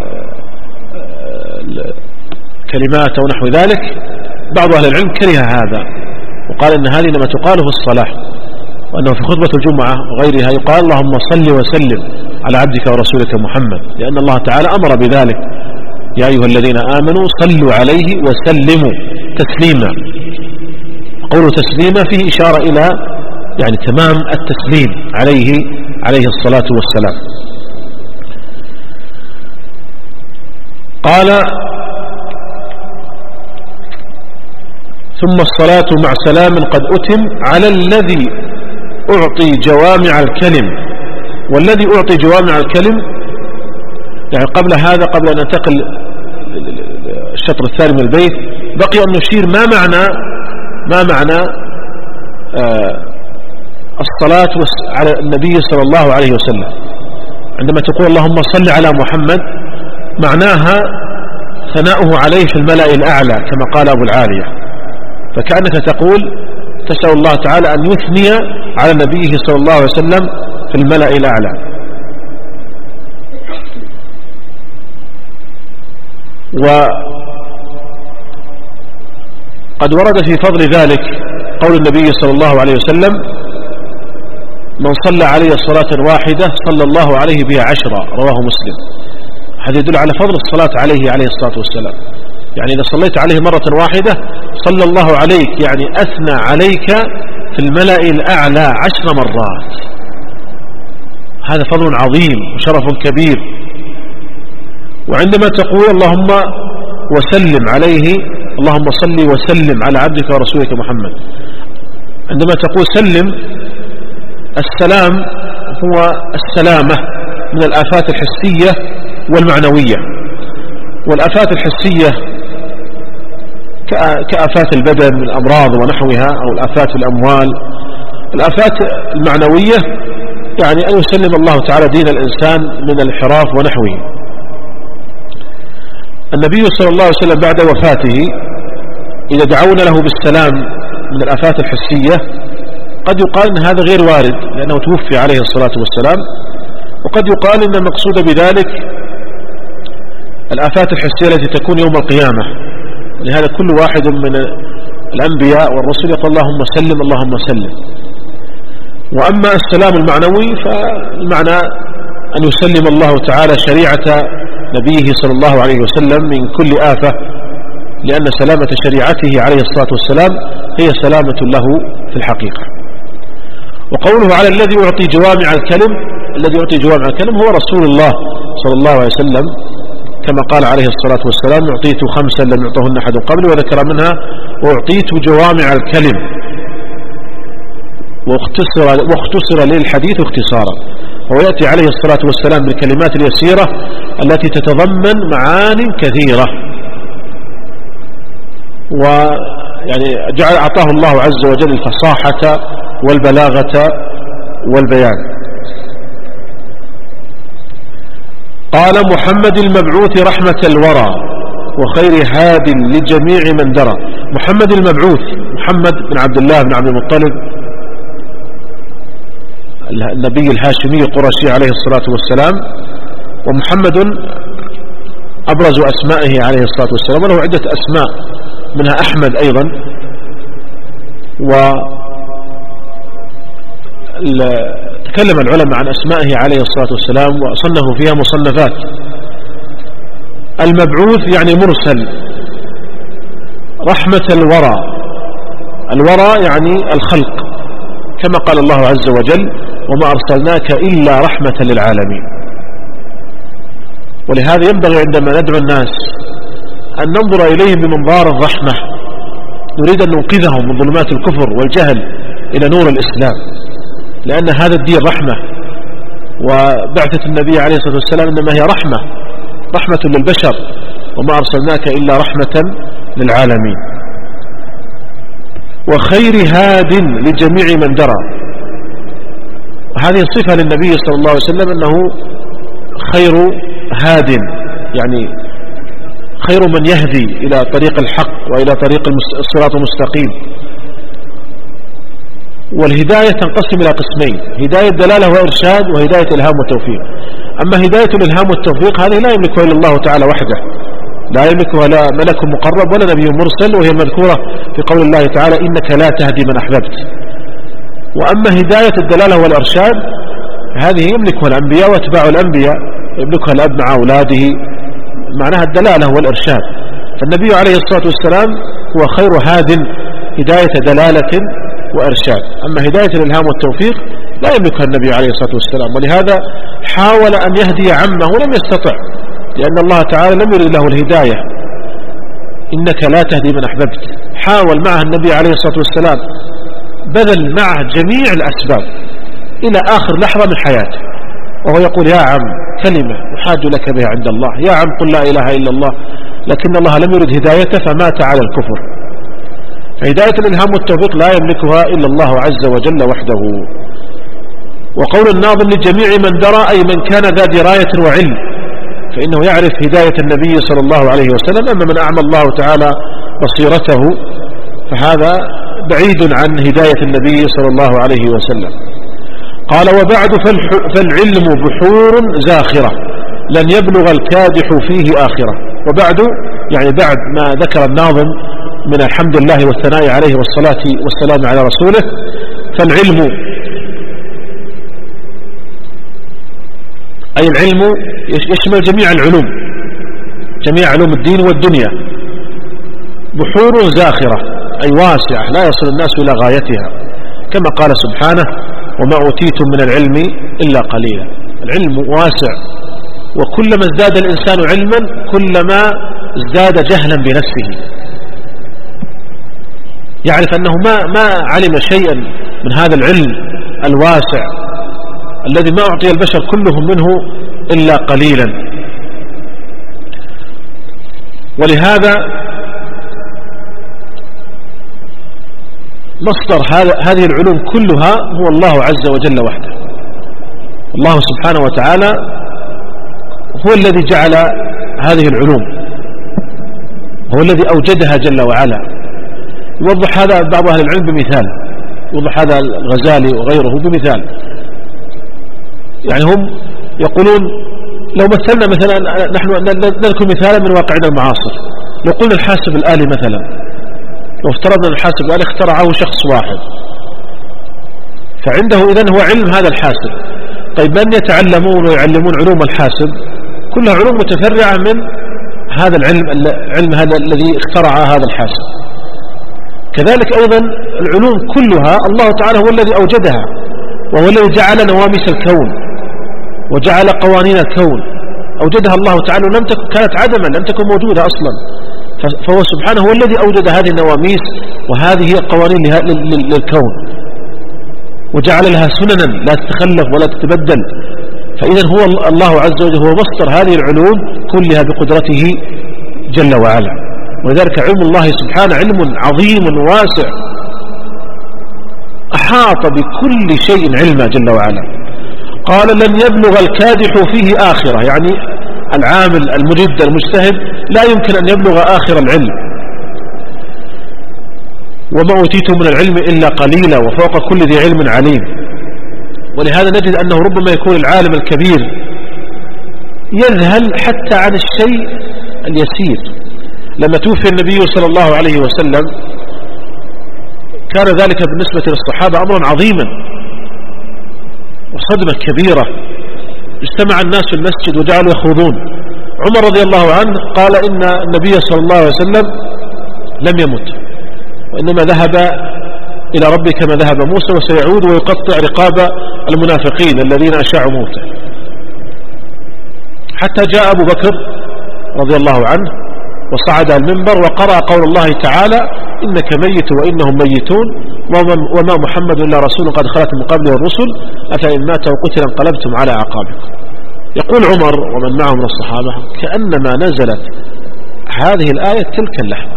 [SPEAKER 4] الكلمات أو نحو ذلك، بعض أهل العلم كره هذا وقال إن هذه إنما تقال في الصلاة، وأنه في خطبة الجمعة وغيرها يقال اللهم صل وسلم على عبدك ورسولك محمد، لأن الله تعالى أمر بذلك: يا أيها الذين آمنوا صلوا عليه وسلموا تسليما. قول تسليما فيه إشارة إلى يعني تمام التسليم عليه الصلاة والسلام. قال: ثم الصلاة مع سلام قد أتم على الذي أعطي جوامع الكلم. والذي أعطي جوامع الكلم يعني قبل هذا، قبل أن ننتقل الشطر الثاني من البيت، بقي أن نشير ما معنى الصلاة على النبي صلى الله عليه وسلم. عندما تقول اللهم صل على محمد معناها ثناؤه عليه في الملأ الأعلى كما قال أبو العالية، فكأنك تقول تسأل الله تعالى أن يثني على نبيه صلى الله عليه وسلم في الملأ الأعلى. وقد ورد في فضل ذلك قول النبي صلى الله عليه وسلم: من صلى علي صلاة واحدة صلى الله عليه بها 10، رواه مسلم. هذا يدل على فضل الصلاة عليه الصلاة والسلام. يعني إذا صليت عليه مرة واحدة صلى الله عليك، يعني أثنى عليك في الملأ الأعلى 10 مرات. هذا فضل عظيم وشرف كبير. وعندما تقول اللهم وسلم عليه، اللهم صل وسلم على عبدك ورسولك محمد، عندما تقول سلم، السلام هو السلامة من الآفات الحسية والمعنوية. والآفات الحسية كآفات البدن من الأمراض ونحوها، أو الآفات في الأموال. الآفات المعنوية يعني أن يسلم الله تعالى دين الإنسان من الانحراف ونحوه. النبي صلى الله عليه وسلم بعد وفاته إذا دعونا له بالسلام من الآفات الحسية قد يقال أن هذا غير وارد لأنه توفي عليه الصلاة والسلام، وقد يقال أن المقصود بذلك الآفات الحسية التي تكون يوم القيامة. ولهذا كل واحد من الأنبياء والرسل يقول اللهم سلم اللهم سلم. وأما السلام المعنوي فالمعنى أن يسلم الله تعالى شريعة نبيه صلى الله عليه وسلم من كل آفة، لأن سلامة شريعته عليه الصلاة والسلام هي سلامة له في الحقيقة. وقوله على الذي يعطي جوامع الكلم، الذي يعطي جوامع الكلم هو رسول الله صلى الله عليه وسلم، كما قال عليه الصلاة والسلام: أعطيت 5 لم يعطهن أحد قبل، وذكر منها وأعطيت جوامع الكلم، واختصر للحديث اختصارا. ويأتي عليه الصلاة والسلام بالكلمات اليسيرة التي تتضمن معان كثيرة. ويعني أعطاه الله عز وجل الفصاحة والبلاغة والبيان. قال: محمد المبعوث رحمة الورى وخير هاد لجميع من درى. محمد المبعوث، محمد بن عبد الله بن عبد المطلب النبي الهاشمي القرشي عليه الصلاة والسلام، ومحمد أبرز أسمائه عليه الصلاة والسلام، وله عدة أسماء منها أحمد أيضا. تكلم العلماء عن أسمائه عليه الصلاة والسلام وصنفوا فيها مصنفات. المبعوث يعني مرسل، رحمة الورى، الورى يعني الخلق، كما قال الله عز وجل: وما أرسلناك إلا رحمة للعالمين. ولهذا ينبغي عندما ندعو الناس أن ننظر إليهم بمنظار الرحمة، نريد أن ننقذهم من ظلمات الكفر والجهل إلى نور الإسلام، لأن هذا الدين رحمة. وبعثة النبي عليه الصلاة والسلام إنما هي رحمة للبشر، وما أرسلناك إلا رحمة للعالمين. وخير هاد لجميع من درى، وهذه صفة للنبي صلى الله عليه وسلم أنه خير هاد، يعني خير من يهدي إلى طريق الحق وإلى طريق الصراط المستقيم. والهداية تنقسم إلى قسمين: هداية دلالة وإرشاد، وهداية إلهام وتوفيق. أما هداية الإلهام والتوفيق هذه لا يملكها إلا الله تعالى وحده، لا يملكها لا ملك مقرب ولا نبي مرسل، وهي مذكورة في قول الله تعالى: إنك لا تهدي من أحببت. وأما هداية الدلالة والإرشاد هذه يملكها الأنبياء واتباع الأنبياء، يملكها الأب مع أولاده، معناها الدلالة والإرشاد. فالنبي عليه الصلاة والسلام هو خير هاد هداية دلالة وإرشاد. أما هداية الإلهام والتوفيق لا يملكها النبي عليه الصلاة والسلام، ولهذا حاول أن يهدي عمه ولم يستطع، لأن الله تعالى لم يرد له الهداية، إنك لا تهدي من أحببت. حاول معه النبي عليه الصلاة والسلام، بذل معه جميع الأسباب إلى آخر لحظة من حياته، وهو يقول يا عم كلمة أحاج لك بها عند الله، يا عم قل لا إله إلا الله، لكن الله لم يرد هدايته فمات على الكفر. فهداية الإلهام والتوفيق لا يملكها إلا الله عز وجل وحده. وقول الناظم لجميع من درى أي من كان ذا دراية وعلم، فإنه يعرف هداية النبي صلى الله عليه وسلم. أما من أعمى الله تعالى بصيرته فهذا بعيد عن هداية النبي صلى الله عليه وسلم. قال وبعد فالعلم بحور زاخرة لن يبلغ الكادح فيه آخرة. وبعد يعني بعد ما ذكر الناظم من الحمد لله والثناء عليه والصلاة والسلام على رسوله، فالعلم أي العلم يشمل جميع العلوم، جميع علوم الدين والدنيا. بحور زاخرة أي واسعة لا يصل الناس إلى غايتها، كما قال سبحانه وما أوتيتم من العلم إلا قليلا. العلم واسع، وكلما ازداد الإنسان علما كلما ازداد جهلا بنفسه، يعرف أنه ما علم شيئا من هذا العلم الواسع الذي ما أعطي البشر كلهم منه إلا قليلا. ولهذا مصدر هذه العلوم كلها هو الله عز وجل وحده. الله سبحانه وتعالى هو الذي جعل هذه العلوم، هو الذي أوجدها جل وعلا. يوضح هذا بعض أهل العلم بمثال، يوضح هذا الغزالي وغيره بمثال. يعني هم يقولون لو مثلنا مثلا، نحن نذكر مثالا من واقعنا المعاصر، لو قلنا الحاسب الآلي مثلا، لو افترضنا الحاسب الآلي اخترعه شخص واحد، فعنده إذن هو علم هذا الحاسب. طيب من يتعلمون ويعلمون علوم الحاسب؟ كلها علوم متفرعة من هذا العلم هذا الذي اخترع هذا الحاسب. كذلك أيضا العلوم كلها الله تعالى هو الذي أوجدها، وهو الذي جعل نواميس الكون وجعل قوانين الكون، أوجدها الله تعالى ولم تكن، كانت عدما لم تكن موجودة أصلا. فهو سبحانه هو الذي أوجد هذه النواميس وهذه القوانين للكون، وجعل لها سننا لا تتخلف ولا تتبدل. فإذا هو الله عز وجل هو مصدر هذه العلوم كلها بقدرته جل وعلا. ولذلك علم الله سبحانه علم عظيم واسع، أحاط بكل شيء علما جل وعلا. قال لن يبلغ الكادح فيه آخرة، يعني العامل المجد المجتهد لا يمكن أن يبلغ آخر العلم. وما أوتيتم من العلم إلا قليلا وفوق كل ذي علم عليم. ولهذا نجد أنه ربما يكون العالم الكبير يذهل حتى عن الشيء اليسير. لما توفي النبي صلى الله عليه وسلم كان ذلك بالنسبة للصحابة أمرا عظيما وصدمة كبيرة. اجتمع الناس في المسجد وجعلوا يخوضون. عمر رضي الله عنه قال إن النبي صلى الله عليه وسلم لم يمت، وإنما ذهب إلى ربه كما ذهب موسى، وسيعود ويقطع رقاب المنافقين الذين أشاعوا موته. حتى جاء أبو بكر رضي الله عنه وصعد المنبر وقرأ قول الله تعالى إنك ميت وإنهم ميتون وما محمد إلا رسول قد خلت من قبله الرسل أفإن مات وقتل انقلبتم على أعقابكم. يقول عمر ومن معه من الصحابة كأنما نزلت هذه الآية تلك اللحظة.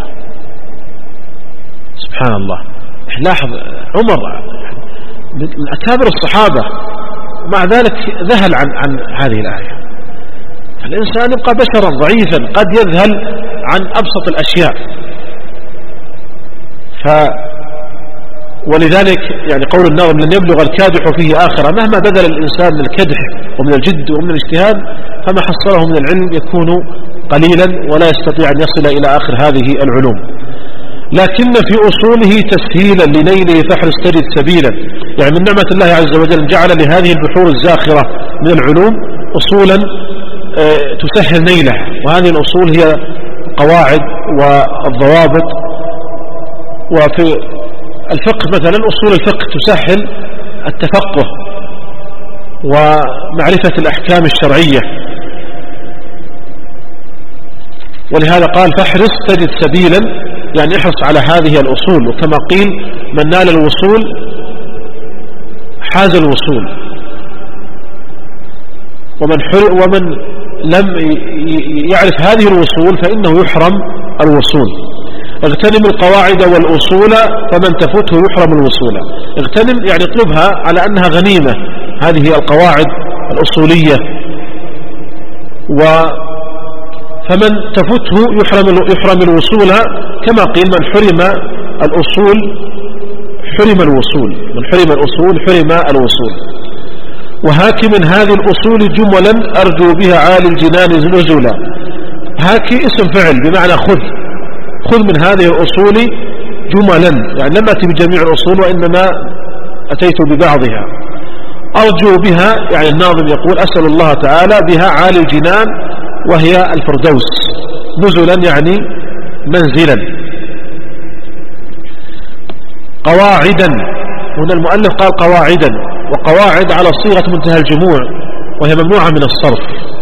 [SPEAKER 4] سبحان الله. لاحظ عمر من أكابر الصحابة مع ذلك ذهل عن هذه الآية. فالإنسان يبقى بشرا ضعيفا قد يذهل عن أبسط الأشياء. ولذلك يعني قول الناظم لن يبلغ الكادح فيه آخرة، مهما بذل الإنسان من الكدح ومن الجد ومن الاجتهاد فما حصله من العلم يكون قليلا ولا يستطيع أن يصل إلى آخر هذه العلوم. لكن في أصوله تسهيلا لنيله فاحرص تجد سبيلا، يعني من نعمة الله عز وجل جعل لهذه البحور الزاخرة من العلوم أصولا تسهل نيله، وهذه الأصول هي القواعد والضوابط. وفي الفقه مثلا أصول الفقه تسهل التفقه ومعرفة الأحكام الشرعية، ولهذا قال فاحرص تجد سبيلا، يعني احرص على هذه الأصول. وكما قيل من نال الوصول حاز الوصول، ومن لم يعرف هذه الوصول فإنه يحرم الوصول. اغتنم القواعد والأصول فمن تفوته يحرم الوصول. اغتنم يعني اطلبها على أنها غنيمة، هذه القواعد الأصولية. فمن تفوته يحرم الوصول، كما قيل من حرم الأصول حرم الوصول، من حرم الأصول حرم الوصول. وهاك من هذه الأصول جملا أرجو بها عالي الجنان نزلا. هاك اسم فعل بمعنى خذ من هذه الأصول جملا، يعني لم أتي بجميع الأصول وإنما أتيت ببعضها. أرجو بها يعني الناظم يقول أسأل الله تعالى بها عالي الجنان وهي الفردوس، نزلا يعني منزلا. قواعدا، هنا المؤلف قال قواعدا، وقواعد على صيغة منتهى الجموع وهي ممنوعة من الصرف.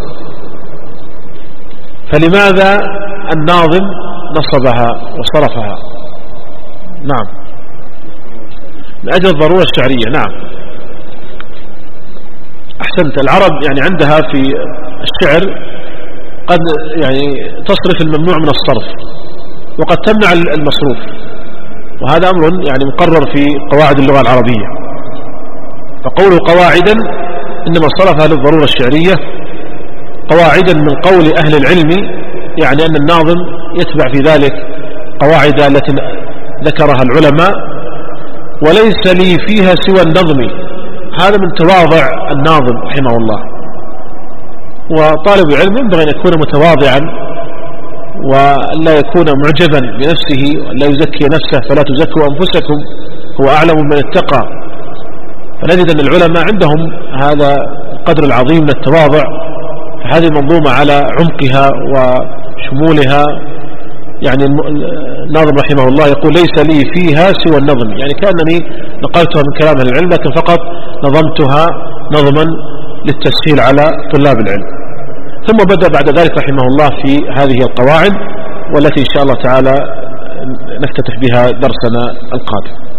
[SPEAKER 4] فلماذا الناظم نصبها وصرفها؟ نعم، من أجل الضرورة الشعرية. نعم أحسنت. العرب يعني عندها في الشعر قد يعني تصرف الممنوع من الصرف وقد تمنع المصروف، وهذا أمر يعني مقرر في قواعد اللغة العربية. فقوله قواعدا إنما صرفها للضرورة الشعرية. قواعدا من قول أهل العلم، يعني أن الناظم يتبع في ذلك قواعد التي ذكرها العلماء. وليس لي فيها سوى النظم، هذا من تواضع الناظم رحمه الله. وطالب العلم ينبغي أن يكون متواضعا ولا يكون معجبا بنفسه ولا يزكي نفسه، فلا تزكوا أنفسكم هو أعلم من اتقى. فنجد أن العلماء عندهم هذا القدر العظيم من التواضع. هذه المنظومة على عمقها وشمولها، يعني الناظم رحمه الله يقول ليس لي فيها سوى النظم، يعني كأنني نقلتها من كلام أهل العلم لكن فقط نظمتها نظما للتسهيل على طلاب العلم. ثم بدأ بعد ذلك رحمه الله في هذه القواعد، والتي إن شاء الله تعالى نفتتح بها درسنا القادم.